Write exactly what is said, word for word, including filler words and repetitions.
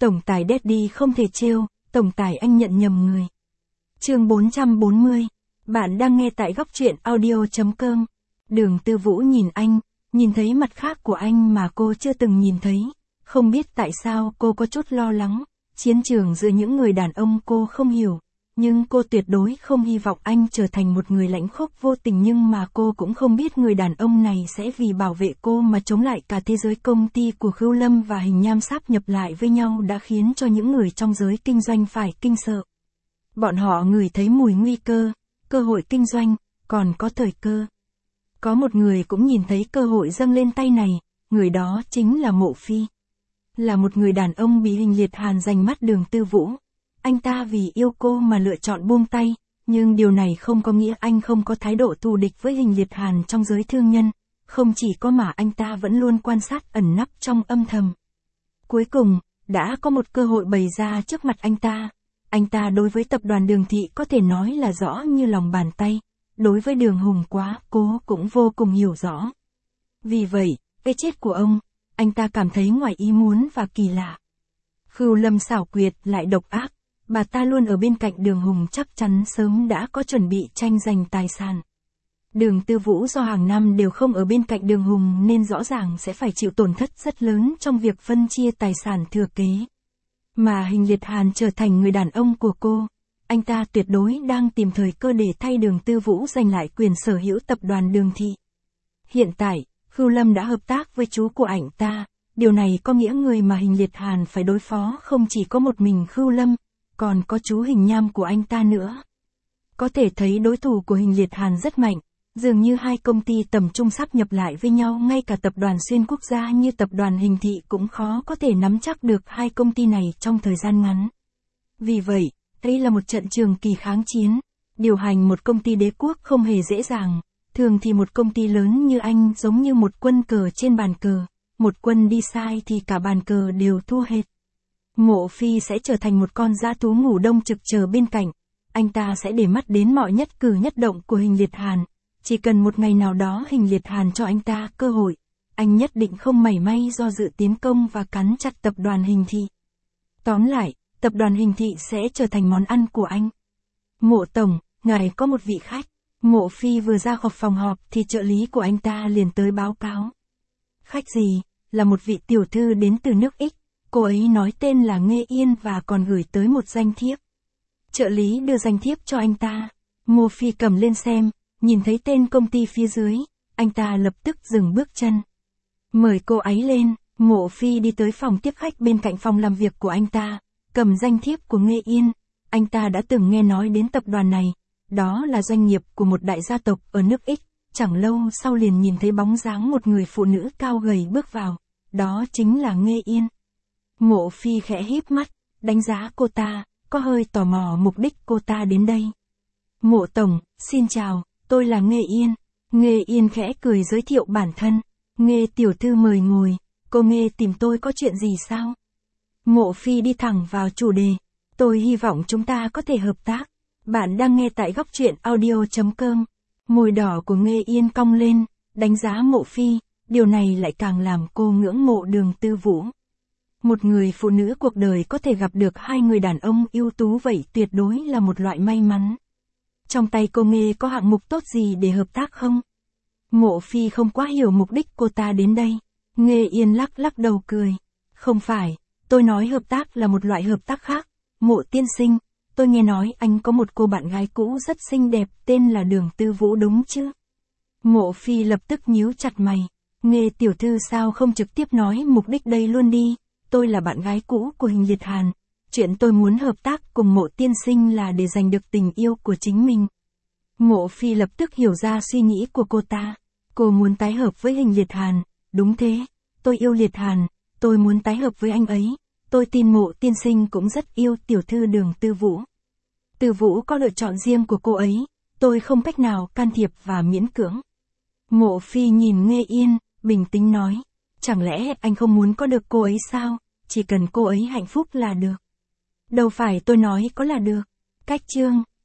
Tổng tài Daddy không thể trêu, tổng tài anh nhận nhầm người. Chương bốn trăm bốn mươi. Bạn đang nghe tại góc truyện audio chấm com. Đường Tư Vũ nhìn anh, nhìn thấy mặt khác của anh mà cô chưa từng nhìn thấy. Không biết tại sao cô có chút lo lắng. Chiến trường giữa những người đàn ông cô không hiểu. Nhưng cô tuyệt đối không hy vọng anh trở thành một người lãnh khốc vô tình, nhưng mà cô cũng không biết người đàn ông này sẽ vì bảo vệ cô mà chống lại cả thế giới. Công ty của Khưu Lâm và Hình Nham sáp nhập lại với nhau đã khiến cho những người trong giới kinh doanh phải kinh sợ. Bọn họ ngửi thấy mùi nguy cơ, cơ hội kinh doanh, còn có thời cơ. Có một người cũng nhìn thấy cơ hội dâng lên tay này, người đó chính là Mộ Phi. Là một người đàn ông bị Hình Liệt Hàn giành mắt Đường Tư Vũ. Anh ta vì yêu cô mà lựa chọn buông tay, nhưng điều này không có nghĩa anh không có thái độ thù địch với Hình Liệt Hàn trong giới thương nhân. Không chỉ có mà anh ta vẫn luôn quan sát ẩn nấp trong âm thầm. Cuối cùng, đã có một cơ hội bày ra trước mặt anh ta. Anh ta đối với tập đoàn Đường Thị có thể nói là rõ như lòng bàn tay. Đối với Đường Hùng Quá, cô cũng vô cùng hiểu rõ. Vì vậy, cái chết của ông, anh ta cảm thấy ngoài ý muốn và kỳ lạ. Khưu Lâm xảo quyệt lại độc ác. Bà ta luôn ở bên cạnh Đường Hùng, chắc chắn sớm đã có chuẩn bị tranh giành tài sản. Đường Tư Vũ do hàng năm đều không ở bên cạnh Đường Hùng nên rõ ràng sẽ phải chịu tổn thất rất lớn trong việc phân chia tài sản thừa kế. Mà Hình Liệt Hàn trở thành người đàn ông của cô, anh ta tuyệt đối đang tìm thời cơ để thay Đường Tư Vũ giành lại quyền sở hữu tập đoàn Đường Thị. Hiện tại, Khưu Lâm đã hợp tác với chú của anh ta, điều này có nghĩa người mà Hình Liệt Hàn phải đối phó không chỉ có một mình Khưu Lâm, còn có chú Hình Nham của anh ta nữa. Có thể thấy đối thủ của Hình Liệt Hàn rất mạnh, dường như hai công ty tầm trung sáp nhập lại với nhau, ngay cả tập đoàn xuyên quốc gia như tập đoàn Hình Thị cũng khó có thể nắm chắc được hai công ty này trong thời gian ngắn. Vì vậy, đây là một trận trường kỳ kháng chiến. Điều hành một công ty đế quốc không hề dễ dàng, thường thì một công ty lớn như anh giống như một quân cờ trên bàn cờ, một quân đi sai thì cả bàn cờ đều thua hết. Mộ Phi sẽ trở thành một con dã thú ngủ đông trực chờ bên cạnh, anh ta sẽ để mắt đến mọi nhất cử nhất động của Hình Liệt Hàn, chỉ cần một ngày nào đó Hình Liệt Hàn cho anh ta cơ hội, anh nhất định không mảy may do dự tiến công và cắn chặt tập đoàn Hình Thị. Tóm lại, tập đoàn Hình Thị sẽ trở thành món ăn của anh. Mộ Tổng, ngài có một vị khách. Mộ Phi vừa ra khỏi phòng họp thì trợ lý của anh ta liền tới báo cáo. Khách gì? Là một vị tiểu thư đến từ nước X. Cô ấy nói tên là Nghê Yên và còn gửi tới một danh thiếp. Trợ lý đưa danh thiếp cho anh ta. Mộ Phi cầm lên xem, nhìn thấy tên công ty phía dưới, anh ta lập tức dừng bước chân. Mời cô ấy lên. Mộ Phi đi tới phòng tiếp khách bên cạnh phòng làm việc của anh ta, cầm danh thiếp của Nghê Yên. Anh ta đã từng nghe nói đến tập đoàn này, đó là doanh nghiệp của một đại gia tộc ở nước X. Chẳng lâu sau liền nhìn thấy bóng dáng một người phụ nữ cao gầy bước vào, đó chính là Nghê Yên. Mộ Phi khẽ híp mắt, đánh giá cô ta, có hơi tò mò mục đích cô ta đến đây. Mộ Tổng, xin chào, tôi là Nghê Yên. Nghê Yên khẽ cười giới thiệu bản thân. Nghê tiểu thư mời ngồi, cô Nghê tìm tôi có chuyện gì sao? Mộ Phi đi thẳng vào chủ đề. Tôi hy vọng chúng ta có thể hợp tác. Bạn đang nghe tại góc truyện audio chấm com. Môi đỏ của Nghê Yên cong lên, đánh giá Mộ Phi, điều này lại càng làm cô ngưỡng mộ Đường Tư Vũ. Một người phụ nữ cuộc đời có thể gặp được hai người đàn ông ưu tú vậy tuyệt đối là một loại may mắn. Trong tay cô Nghê có hạng mục tốt gì để hợp tác không? Mộ Phi không quá hiểu mục đích cô ta đến đây. Nghê Yên lắc lắc đầu cười. Không phải, tôi nói hợp tác là một loại hợp tác khác. Mộ tiên sinh, tôi nghe nói anh có một cô bạn gái cũ rất xinh đẹp tên là Đường Tư Vũ đúng chứ? Mộ Phi lập tức nhíu chặt mày. Nghê tiểu thư sao không trực tiếp nói mục đích đây luôn đi? Tôi là bạn gái cũ của Hình Liệt Hàn. Chuyện tôi muốn hợp tác cùng Mộ tiên sinh là để giành được tình yêu của chính mình. Mộ Phi lập tức hiểu ra suy nghĩ của cô ta. Cô muốn tái hợp với Hình Liệt Hàn. Đúng thế, tôi yêu Liệt Hàn, tôi muốn tái hợp với anh ấy. Tôi tin Mộ tiên sinh cũng rất yêu tiểu thư Đường Tư Vũ. Tư Vũ có lựa chọn riêng của cô ấy, tôi không cách nào can thiệp và miễn cưỡng. Mộ Phi nhìn Nghê Yên, bình tĩnh nói. Chẳng lẽ anh không muốn có được cô ấy sao? Chỉ cần cô ấy hạnh phúc là được. Đâu phải tôi nói có là được. Cách chương.